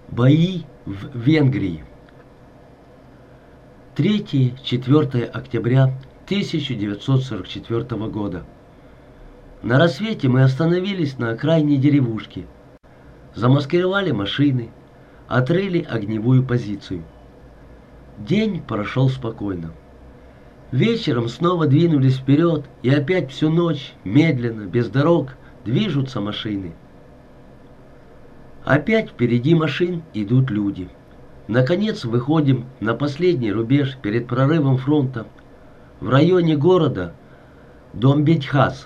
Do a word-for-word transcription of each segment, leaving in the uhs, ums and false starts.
Бои в Венгрии. третье-четвёртое октября тысяча девятьсот сорок четвёртого года. На рассвете мы остановились на окраине деревушки, замаскировали машины, отрыли огневую позицию. День прошел спокойно. Вечером снова двинулись вперед, и опять всю ночь, медленно, без дорог, движутся машины. Опять впереди машин идут люди. Наконец выходим на последний рубеж перед прорывом фронта в районе города Домбетхаз.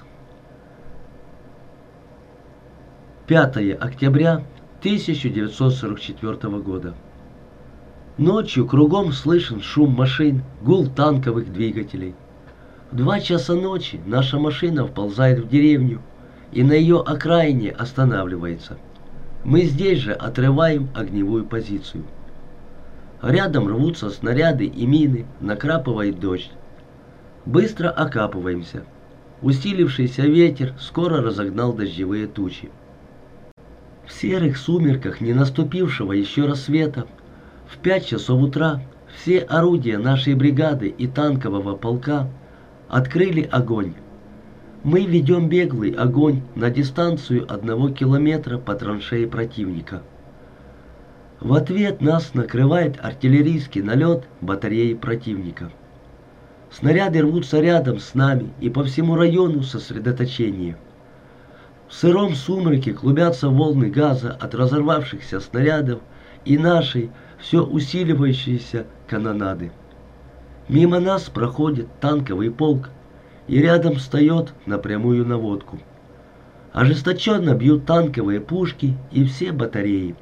пятое октября тысяча девятьсот сорок четвёртого года. Ночью кругом слышен шум машин, гул танковых двигателей. В два часа ночи наша машина вползает в деревню и на ее окраине останавливается. Мы здесь же отрываем огневую позицию. Рядом рвутся снаряды и мины, накрапывает дождь. Быстро окапываемся. Усилившийся ветер скоро разогнал дождевые тучи. В серых сумерках не наступившего еще рассвета, в пять часов утра все орудия нашей бригады и танкового полка открыли огонь. Мы ведем беглый огонь на дистанцию одного километра по траншеи противника. В ответ нас накрывает артиллерийский налет батареи противника. Снаряды рвутся рядом с нами и по всему району сосредоточения. В сыром сумраке клубятся волны газа от разорвавшихся снарядов и нашей все усиливающейся канонады. Мимо нас проходит танковый полк и рядом встает на прямую наводку. Ожесточенно бьют танковые пушки и все батареи.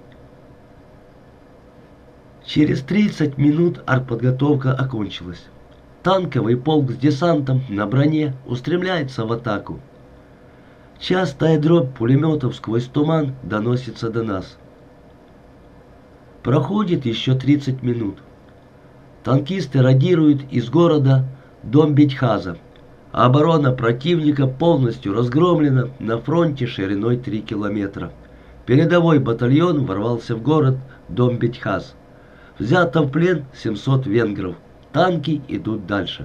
Через тридцать минут артподготовка окончилась. Танковый полк с десантом на броне устремляется в атаку. Частая дробь пулеметов сквозь туман доносится до нас. Проходит еще тридцать минут. Танкисты радируют из города Домбетхаза. Оборона противника полностью разгромлена на фронте шириной три километра. Передовой батальон ворвался в город Домбетхаз. Взято в плен семьсот венгров. Танки идут дальше.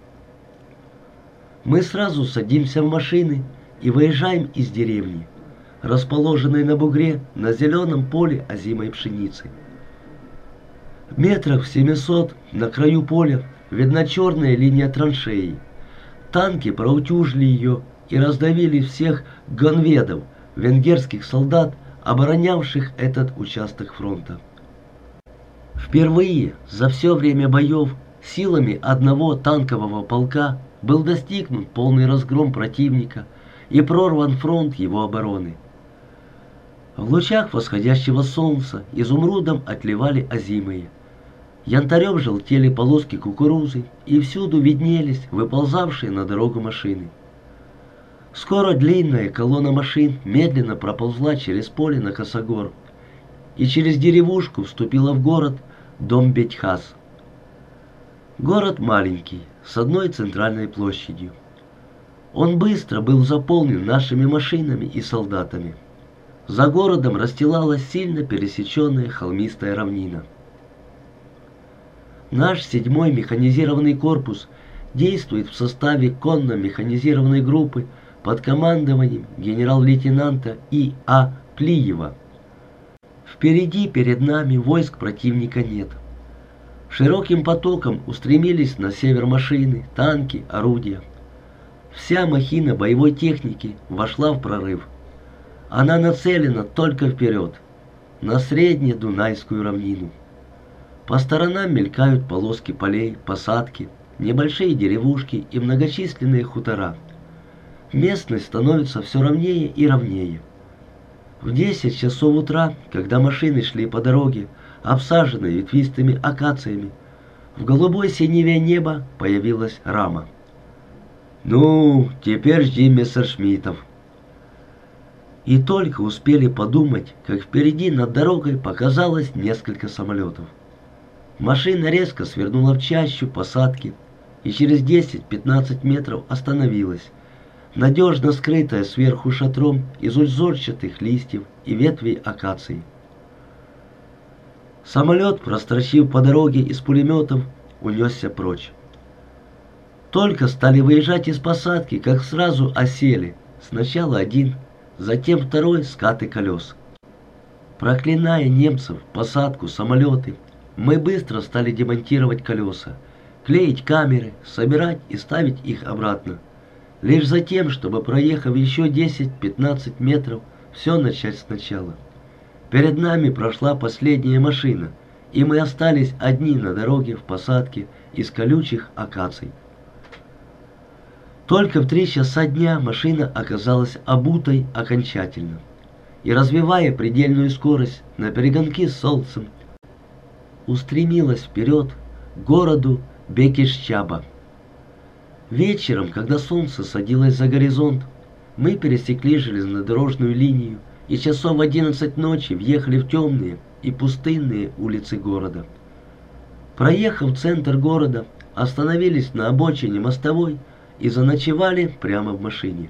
Мы сразу садимся в машины и выезжаем из деревни, расположенной на бугре на зеленом поле озимой пшеницы. В метрах в семисот на краю поля видна черная линия траншеи. Танки проутюжили ее и раздавили всех гонведов, венгерских солдат, оборонявших этот участок фронта. Впервые за все время боев силами одного танкового полка был достигнут полный разгром противника и прорван фронт его обороны. В лучах восходящего солнца изумрудом отливали озимые. Янтарем желтели полоски кукурузы, и всюду виднелись выползавшие на дорогу машины. Скоро длинная колонна машин медленно проползла через поле на косогор и через деревушку вступила в город Домбетхаз. Город маленький, с одной центральной площадью. Он быстро был заполнен нашими машинами и солдатами. За городом расстилалась сильно пересеченная холмистая равнина. Наш седьмой механизированный корпус действует в составе конно-механизированной группы под командованием генерал-лейтенанта И А Плиева. Впереди перед нами войск противника нет. Широким потоком устремились на север машины, танки, орудия. Вся махина боевой техники вошла в прорыв. Она нацелена только вперед, на Среднедунайскую равнину. По сторонам мелькают полоски полей, посадки, небольшие деревушки и многочисленные хутора. Местность становится все ровнее и ровнее. В десять часов утра, когда машины шли по дороге, обсаженной ветвистыми акациями, в голубой синеве неба появилась рама. «Ну, теперь жди мессершмиттов». И только успели подумать, как впереди над дорогой показалось несколько самолетов. Машина резко свернула в чащу посадки и через десять-пятнадцать метров остановилась, надежно скрытая сверху шатром из узорчатых листьев и ветвей акации. Самолет, прострочив по дороге из пулеметов, унесся прочь. Только стали выезжать из посадки, как сразу осели. Сначала один, затем второй скаты колес. Проклиная немцев, посадку, самолеты, мы быстро стали демонтировать колеса, клеить камеры, собирать и ставить их обратно. Лишь затем, чтобы, проехав еще десять-пятнадцать метров, все начать сначала. Перед нами прошла последняя машина, и мы остались одни на дороге в посадке из колючих акаций. Только в три часа дня машина оказалась обутой окончательно, и, развивая предельную скорость на перегонки с солнцем, устремилась вперед к городу Бекиш-Чаба. Вечером, когда солнце садилось за горизонт, мы пересекли железнодорожную линию и часов в одиннадцать ночи въехали в темные и пустынные улицы города. Проехав центр города, остановились на обочине мостовой и заночевали прямо в машине.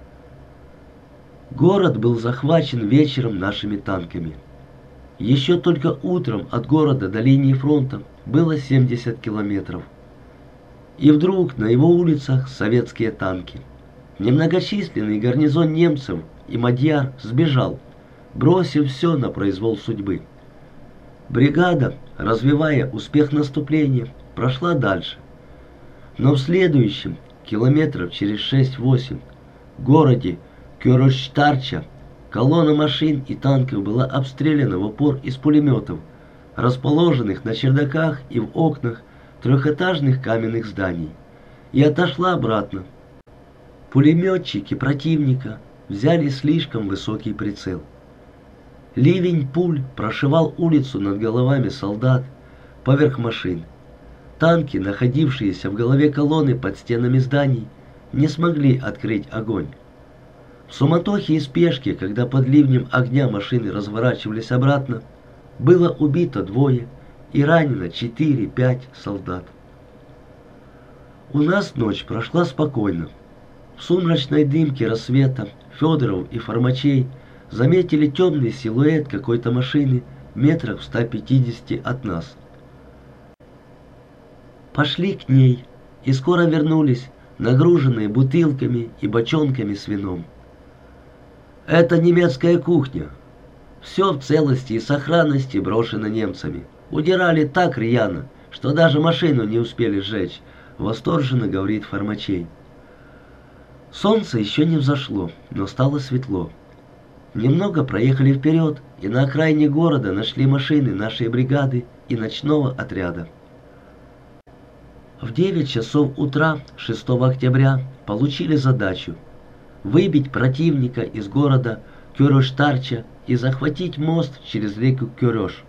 Город был захвачен вечером нашими танками. Еще только утром от города до линии фронта было семьдесят километров. И вдруг на его улицах советские танки. Немногочисленный гарнизон немцев и мадьяр сбежал, бросив все на произвол судьбы. Бригада, развивая успех наступления, прошла дальше. Но в следующем, километров через шесть-восемь, городе Кёроштарча, колонна машин и танков была обстреляна в упор из пулеметов, расположенных на чердаках и в окнах трехэтажных каменных зданий, и отошла обратно. Пулеметчики противника взяли слишком высокий прицел. Ливень пуль прошивал улицу над головами солдат поверх машин. Танки, находившиеся в голове колонны под стенами зданий, не смогли открыть огонь. В суматохе и спешке, когда под ливнем огня машины разворачивались обратно, было убито двое и ранено четыре-пять солдат. У нас ночь прошла спокойно. В сумрачной дымке рассвета Федоров и Формачей заметили темный силуэт какой-то машины метрах в ста пятидесяти от нас. Пошли к ней и скоро вернулись, нагруженные бутылками и бочонками с вином. «Это немецкая кухня. Все в целости и сохранности брошено немцами. Удирали так рьяно, что даже машину не успели сжечь», — восторженно говорит Формачей. Солнце еще не взошло, но стало светло. Немного проехали вперед, и на окраине города нашли машины нашей бригады и ночного отряда. В девять часов утра шестого октября получили задачу выбить противника из города Кёроштарча и захватить мост через реку Кёрёш.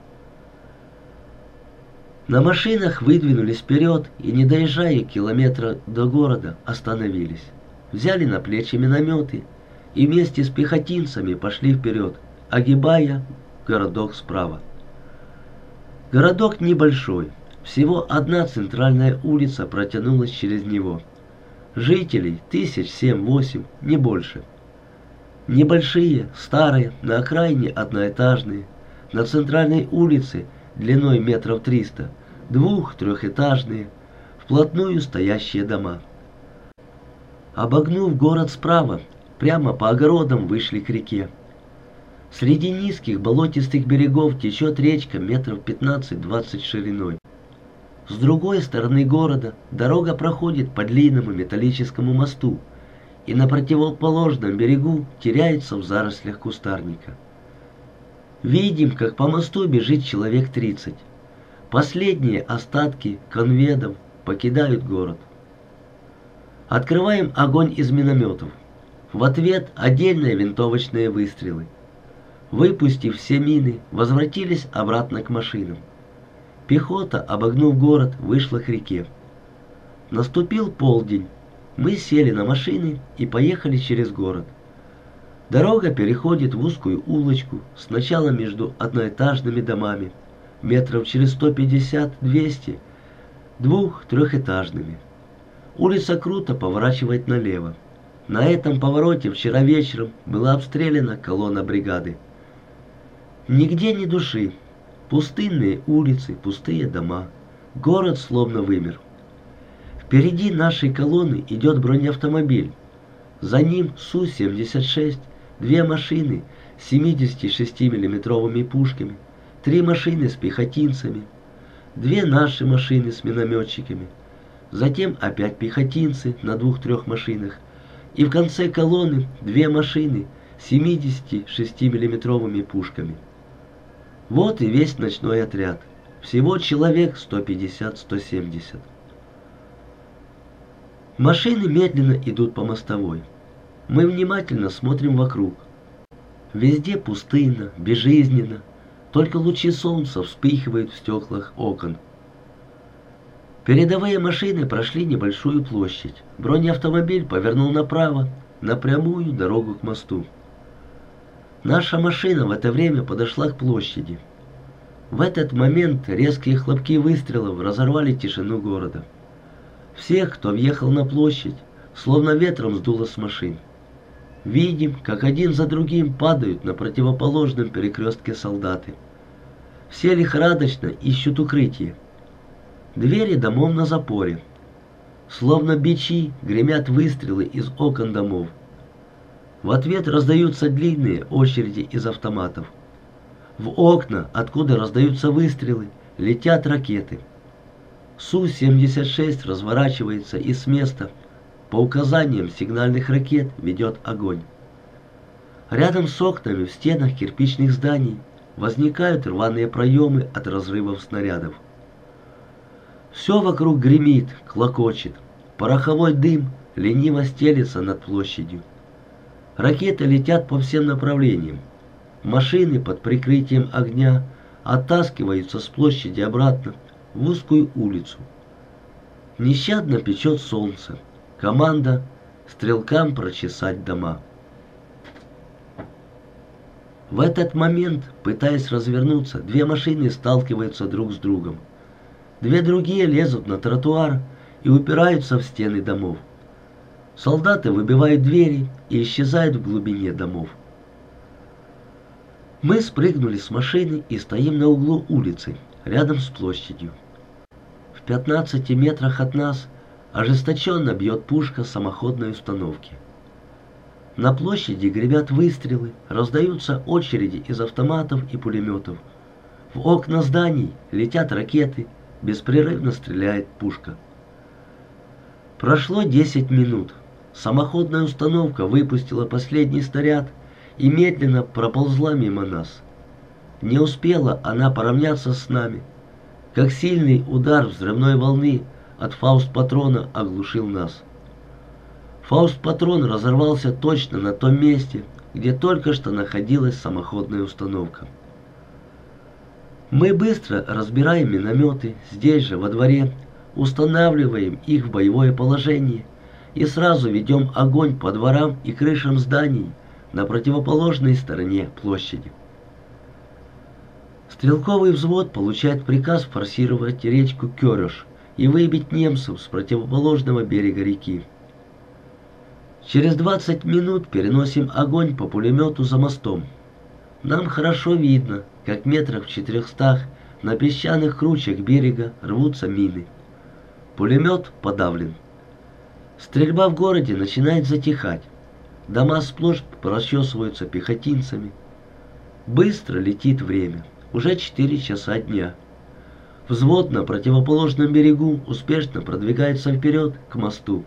На машинах выдвинулись вперед и, не доезжая километра до города, остановились. Взяли на плечи минометы и вместе с пехотинцами пошли вперед, огибая городок справа. Городок небольшой, всего одна центральная улица протянулась через него. Жителей тысяч семь-восемь, не больше. Небольшие, старые, на окраине одноэтажные, на центральной улице длиной метров триста, двух-трехэтажные, вплотную стоящие дома. Обогнув город справа, прямо по огородам вышли к реке. Среди низких болотистых берегов течет речка метров пятнадцать-двадцать шириной. С другой стороны города дорога проходит по длинному металлическому мосту и на противоположном берегу теряется в зарослях кустарника. Видим, как по мосту бежит человек тридцать. Последние остатки конведов покидают город. Открываем огонь из минометов. В ответ отдельные винтовочные выстрелы. Выпустив все мины, возвратились обратно к машинам. Пехота, обогнув город, вышла к реке. Наступил полдень. Мы сели на машины и поехали через город. Дорога переходит в узкую улочку, сначала между одноэтажными домами, метров через сто пятьдесят-двести, двух-трехэтажными. Улица круто поворачивает налево. На этом повороте вчера вечером была обстреляна колонна бригады. Нигде ни души. Пустынные улицы, пустые дома. Город словно вымер. Впереди нашей колонны идет бронеавтомобиль. За ним Су семьдесят шесть, две машины с семидесятишестимиллиметровыми пушками, три машины с пехотинцами, две наши машины с минометчиками, затем опять пехотинцы на двух-трех машинах, и в конце колонны две машины с семидесятишестимиллиметровыми пушками. Вот и весь ночной отряд. Всего человек сто пятьдесят — сто семьдесят. Машины медленно идут по мостовой. Мы внимательно смотрим вокруг. Везде пустынно, безжизненно. Только лучи солнца вспыхивают в стеклах окон. Передовые машины прошли небольшую площадь. Бронеавтомобиль повернул направо, на прямую дорогу к мосту. Наша машина в это время подошла к площади. В этот момент резкие хлопки выстрелов разорвали тишину города. Всех, кто въехал на площадь, словно ветром сдуло с машин. Видим, как один за другим падают на противоположном перекрестке солдаты. Все лихорадочно ищут укрытие. Двери домов на запоре. Словно бичи гремят выстрелы из окон домов. В ответ раздаются длинные очереди из автоматов. В окна, откуда раздаются выстрелы, летят ракеты. Су семьдесят шесть разворачивается и с места, по указаниям сигнальных ракет, ведет огонь. Рядом с окнами в стенах кирпичных зданий возникают рваные проемы от разрывов снарядов. Все вокруг гремит, клокочет. Пороховой дым лениво стелется над площадью. Ракеты летят по всем направлениям. Машины под прикрытием огня оттаскиваются с площади обратно в узкую улицу. Нещадно печет солнце. Команда стрелкам прочесать дома. В этот момент, пытаясь развернуться, две машины сталкиваются друг с другом. Две другие лезут на тротуар и упираются в стены домов. Солдаты выбивают двери и исчезают в глубине домов. Мы спрыгнули с машины и стоим на углу улицы, рядом с площадью. В пятнадцати метрах от нас ожесточенно бьет пушка самоходной установки. На площади гремят выстрелы, раздаются очереди из автоматов и пулеметов. В окна зданий летят ракеты, беспрерывно стреляет пушка. Прошло десять минут. Самоходная установка выпустила последний снаряд и медленно проползла мимо нас. Не успела она поравняться с нами, как сильный удар взрывной волны от фауст-патрона оглушил нас. Фауст-патрон разорвался точно на том месте, где только что находилась самоходная установка. Мы быстро разбираем минометы здесь же, во дворе, устанавливаем их в боевое положение и сразу ведем огонь по дворам и крышам зданий на противоположной стороне площади. Стрелковый взвод получает приказ форсировать речку Кёрёш и выбить немцев с противоположного берега реки. Через двадцать минут переносим огонь по пулемету за мостом. Нам хорошо видно, как метрах в четырехстах на песчаных кручах берега рвутся мины. Пулемет подавлен. Стрельба в городе начинает затихать. Дома сплошь прочесываются пехотинцами. Быстро летит время. Уже четыре часа дня. Взвод на противоположном берегу успешно продвигается вперед к мосту.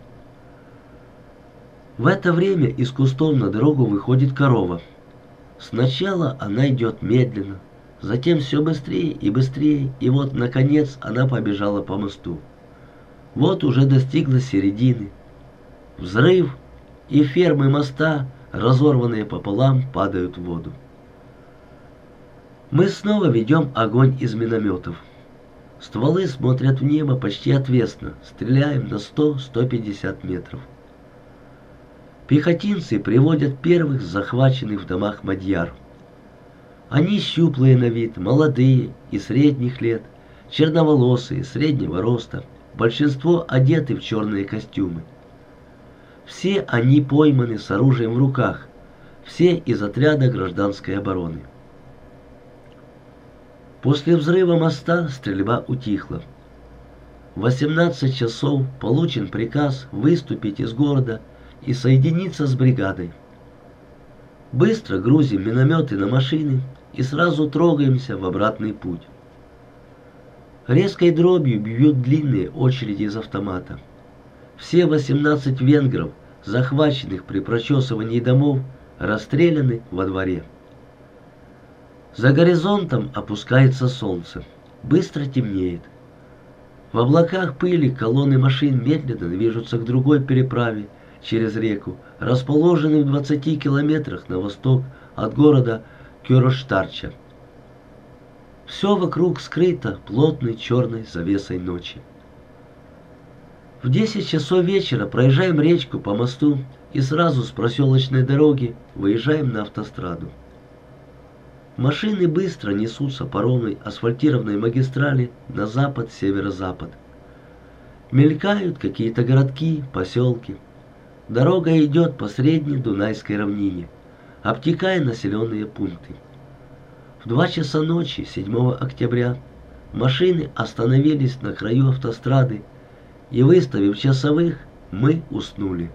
В это время из кустов на дорогу выходит корова. Сначала она идет медленно, затем все быстрее и быстрее, и вот, наконец, она побежала по мосту. Вот уже достигла середины. Взрыв, и фермы моста, разорванные пополам, падают в воду. Мы снова ведем огонь из минометов. Стволы смотрят в небо почти отвесно, стреляем на сто — сто пятьдесят метров. Пехотинцы приводят первых захваченных в домах мадьяр. Они щуплые на вид, молодые и средних лет, черноволосые, среднего роста, большинство одеты в черные костюмы. Все они пойманы с оружием в руках, все из отряда гражданской обороны. После взрыва моста стрельба утихла. В восемнадцать часов получен приказ выступить из города и соединиться с бригадой. Быстро грузим минометы на машины и сразу трогаемся в обратный путь. Резкой дробью бьют длинные очереди из автомата. Все восемнадцать венгров, захваченных при прочесывании домов, расстреляны во дворе. За горизонтом опускается солнце. Быстро темнеет. В облаках пыли колонны машин медленно движутся к другой переправе через реку, расположенной в двадцати километрах на восток от города Кёроштарча. Все вокруг скрыто плотной черной завесой ночи. В десять часов вечера проезжаем речку по мосту и сразу с проселочной дороги выезжаем на автостраду. Машины быстро несутся по ровной асфальтированной магистрали на запад-северо-запад. Мелькают какие-то городки, поселки. Дорога идет по средней Дунайской равнине, обтекая населенные пункты. В два часа ночи, седьмого октября, машины остановились на краю автострады, и, выставив часовых, мы уснули.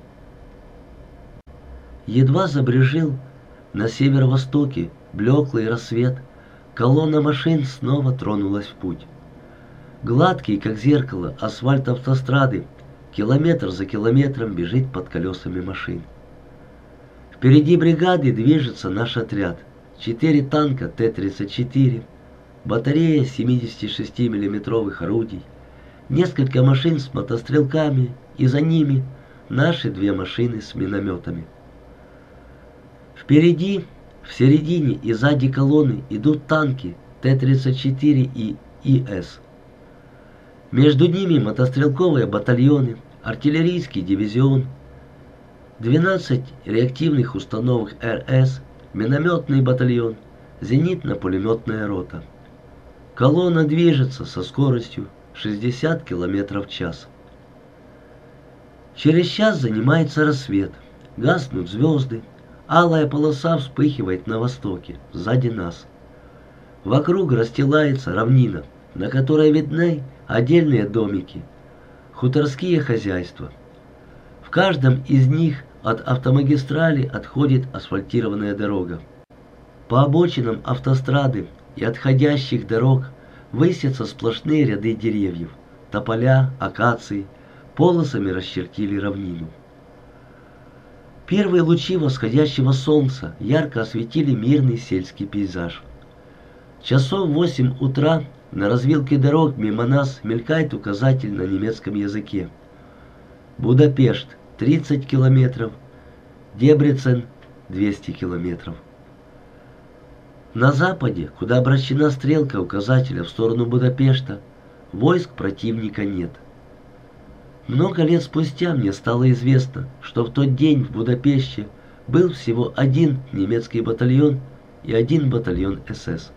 Едва забрежил на северо-востоке блеклый рассвет, колонна машин снова тронулась в путь. Гладкий, как зеркало, асфальт автострады километр за километром бежит под колесами машин. Впереди бригады движется наш отряд. Четыре танка Т тридцать четыре, батарея семидесятишестимиллиметровых орудий, несколько машин с мотострелками и за ними наши две машины с минометами. Впереди, в середине и сзади колонны идут танки Т тридцать четыре и ИС. Между ними мотострелковые батальоны, артиллерийский дивизион, двенадцать реактивных установок РС, минометный батальон, зенитно-пулеметная рота. Колонна движется со скоростью шестьдесят километров в час. Через час занимается рассвет, гаснут звезды, алая полоса вспыхивает на востоке, сзади нас. Вокруг расстилается равнина, на которой видны отдельные домики, хуторские хозяйства. В каждом из них от автомагистрали отходит асфальтированная дорога. По обочинам автострады и отходящих дорог высятся сплошные ряды деревьев, тополя, акации, полосами расчертили равнину. Первые лучи восходящего солнца ярко осветили мирный сельский пейзаж. Часов в восемь утра на развилке дорог мимо нас мелькает указатель на немецком языке. Будапешт тридцать километров, Дебрецен двести километров. На западе, куда обращена стрелка указателя в сторону Будапешта, войск противника нет. Много лет спустя мне стало известно, что в тот день в Будапеште был всего один немецкий батальон и один батальон СС.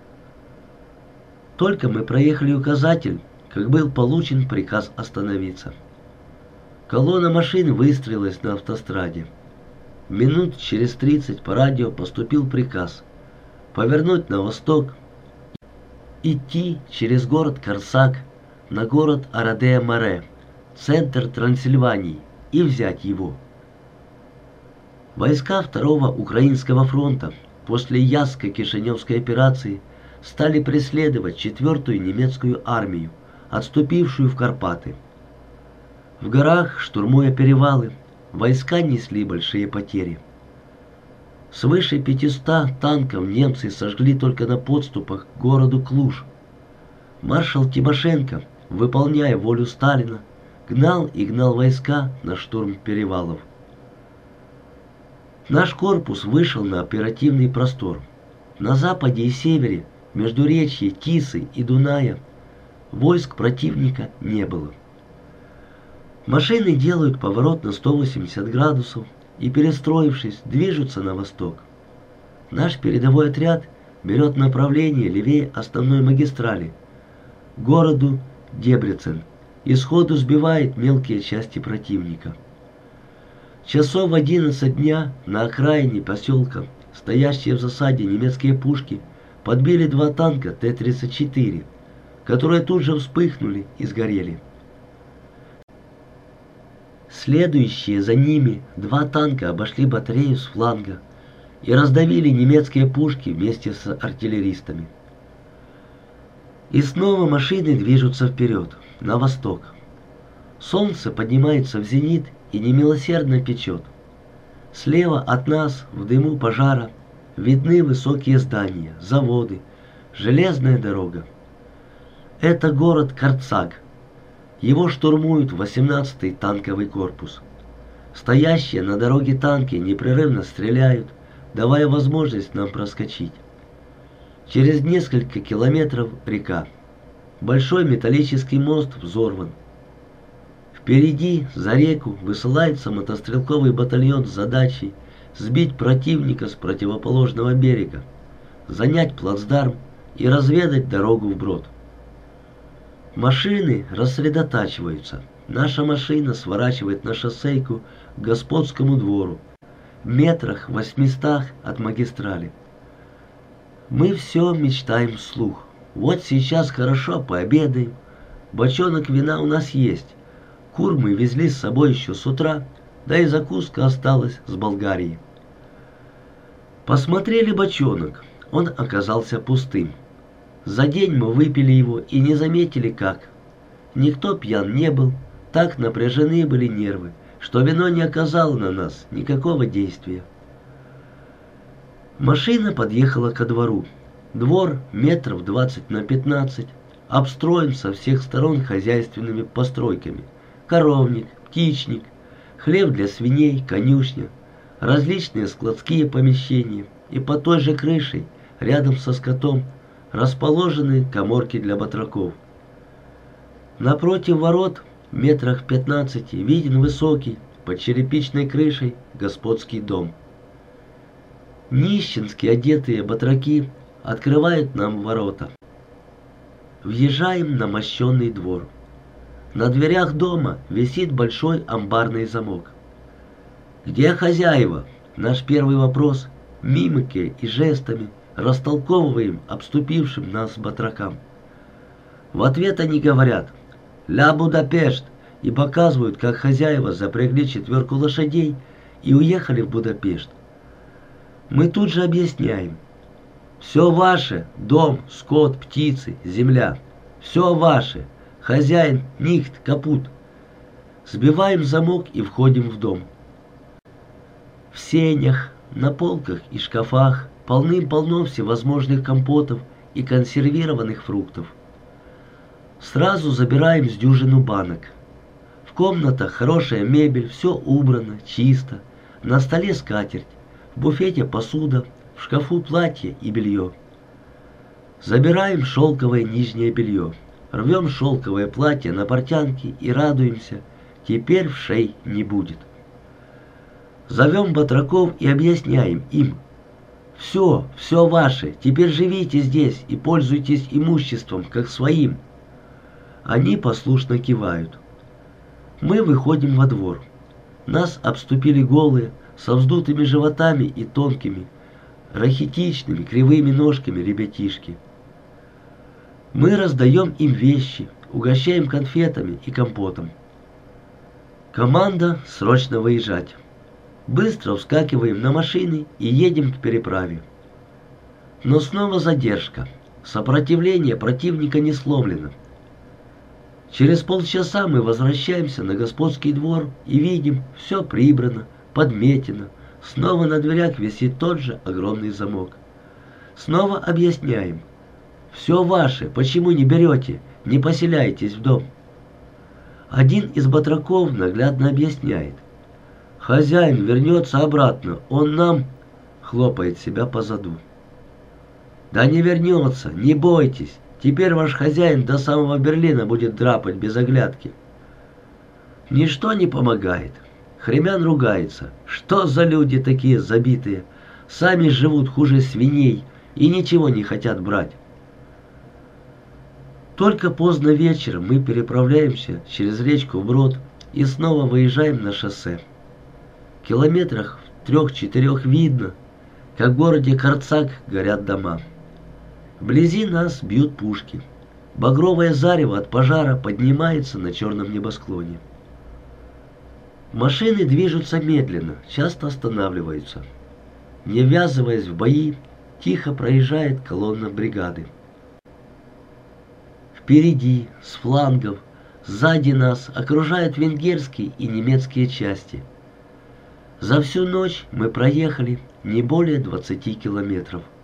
Только мы проехали указатель, как был получен приказ остановиться. Колонна машин выстроилась на автостраде. Минут через тридцать по радио поступил приказ повернуть на восток, идти через город Карсак на город Арадея-Море, центр Трансильвании, и взять его. Войска Второго Украинского фронта после Яско-Кишиневской операции стали преследовать четвертую немецкую армию, отступившую в Карпаты. В горах, штурмуя перевалы, войска несли большие потери. Свыше пятисот танков немцы сожгли только на подступах к городу Клуж. Маршал Тимошенко, выполняя волю Сталина, гнал и гнал войска на штурм перевалов. Наш корпус вышел на оперативный простор. На западе и севере, между речьей Тисы и Дуная, войск противника не было. Машины делают поворот на сто восемьдесят градусов и, перестроившись, движутся на восток. Наш передовой отряд берет направление левее основной магистрали, к городу Дебрецен, и сходу сбивает мелкие части противника. Часов в одиннадцать дня на окраине поселка стоящие в засаде немецкие пушки подбили два танка Т тридцать четыре, которые тут же вспыхнули и сгорели. Следующие за ними два танка обошли батарею с фланга и раздавили немецкие пушки вместе с артиллеристами. И снова машины движутся вперед, на восток. Солнце поднимается в зенит и немилосердно печет. Слева от нас, в дыму пожара, видны высокие здания, заводы, железная дорога. Это город Карцаг. Его штурмует восемнадцатый танковый корпус. Стоящие на дороге танки непрерывно стреляют, давая возможность нам проскочить. Через несколько километров река. Большой металлический мост взорван. Впереди, за реку, высылается мотострелковый батальон с задачей сбить противника с противоположного берега, занять плацдарм и разведать дорогу вброд. Машины рассредотачиваются. Наша машина сворачивает на шоссейку к господскому двору, в метрах восьмистах от магистрали. Мы все мечтаем вслух. Вот сейчас хорошо пообедаем, бочонок вина у нас есть, кур мы везли с собой еще с утра, да и закуска осталась с Болгарии. Посмотрели бочонок, он оказался пустым. За день мы выпили его и не заметили как. Никто пьян не был, так напряжены были нервы, что вино не оказало на нас никакого действия. Машина подъехала ко двору. Двор метров двадцать на пятнадцать, обстроен со всех сторон хозяйственными постройками. Коровник, птичник, хлев для свиней, конюшня, различные складские помещения, и по той же крышей, рядом со скотом, расположены каморки для батраков. Напротив ворот, метрах пятнадцати, виден высокий, под черепичной крышей, господский дом. Нищенски одетые батраки открывают нам ворота. Въезжаем на мощенный двор. На дверях дома висит большой амбарный замок. «Где хозяева?» Наш первый вопрос мимикой и жестами растолковываем обступившим нас батракам. В ответ они говорят «Ля Будапешт» и показывают, как хозяева запрягли четверку лошадей и уехали в Будапешт. Мы тут же объясняем. Все ваше, дом, скот, птицы, земля. Все ваше, хозяин, нихт, капут. Сбиваем замок и входим в дом. В сенях, на полках и шкафах полным-полно всевозможных компотов и консервированных фруктов. Сразу забираем с дюжину банок. В комнатах хорошая мебель, все убрано, чисто. На столе скатерть, в буфете посуда, в шкафу платье и белье. Забираем шелковое нижнее белье, рвем шелковое платье на портянки и радуемся, теперь вшей не будет. Зовем батраков и объясняем им. Все, все ваше, теперь живите здесь и пользуйтесь имуществом, как своим. Они послушно кивают. Мы выходим во двор. Нас обступили голые, со вздутыми животами и тонкими, рахитичными, кривыми ножками ребятишки. Мы раздаем им вещи, угощаем конфетами и компотом. Команда срочно выезжать. Быстро вскакиваем на машины и едем к переправе. Но снова задержка. Сопротивление противника не сломлено. Через полчаса мы возвращаемся на господский двор и видим, все прибрано, подметено. Снова на дверях висит тот же огромный замок. Снова объясняем. Все ваше, почему не берете, не поселяетесь в дом? Один из батраков наглядно объясняет. Хозяин вернется обратно, он нам хлопает себя по заду. Да не вернется, не бойтесь, теперь ваш хозяин до самого Берлина будет драпать без оглядки. Ничто не помогает. Хремян ругается. Что за люди такие забитые? Сами живут хуже свиней и ничего не хотят брать. Только поздно вечером мы переправляемся через речку вброд и снова выезжаем на шоссе. В километрах в трех-четырех видно, как в городе Карцаг горят дома. Вблизи нас бьют пушки. Багровое зарево от пожара поднимается на черном небосклоне. Машины движутся медленно, часто останавливаются. Не ввязываясь в бои, тихо проезжает колонна бригады. Впереди, с флангов, сзади нас окружают венгерские и немецкие части. За всю ночь мы проехали не более двадцати километров.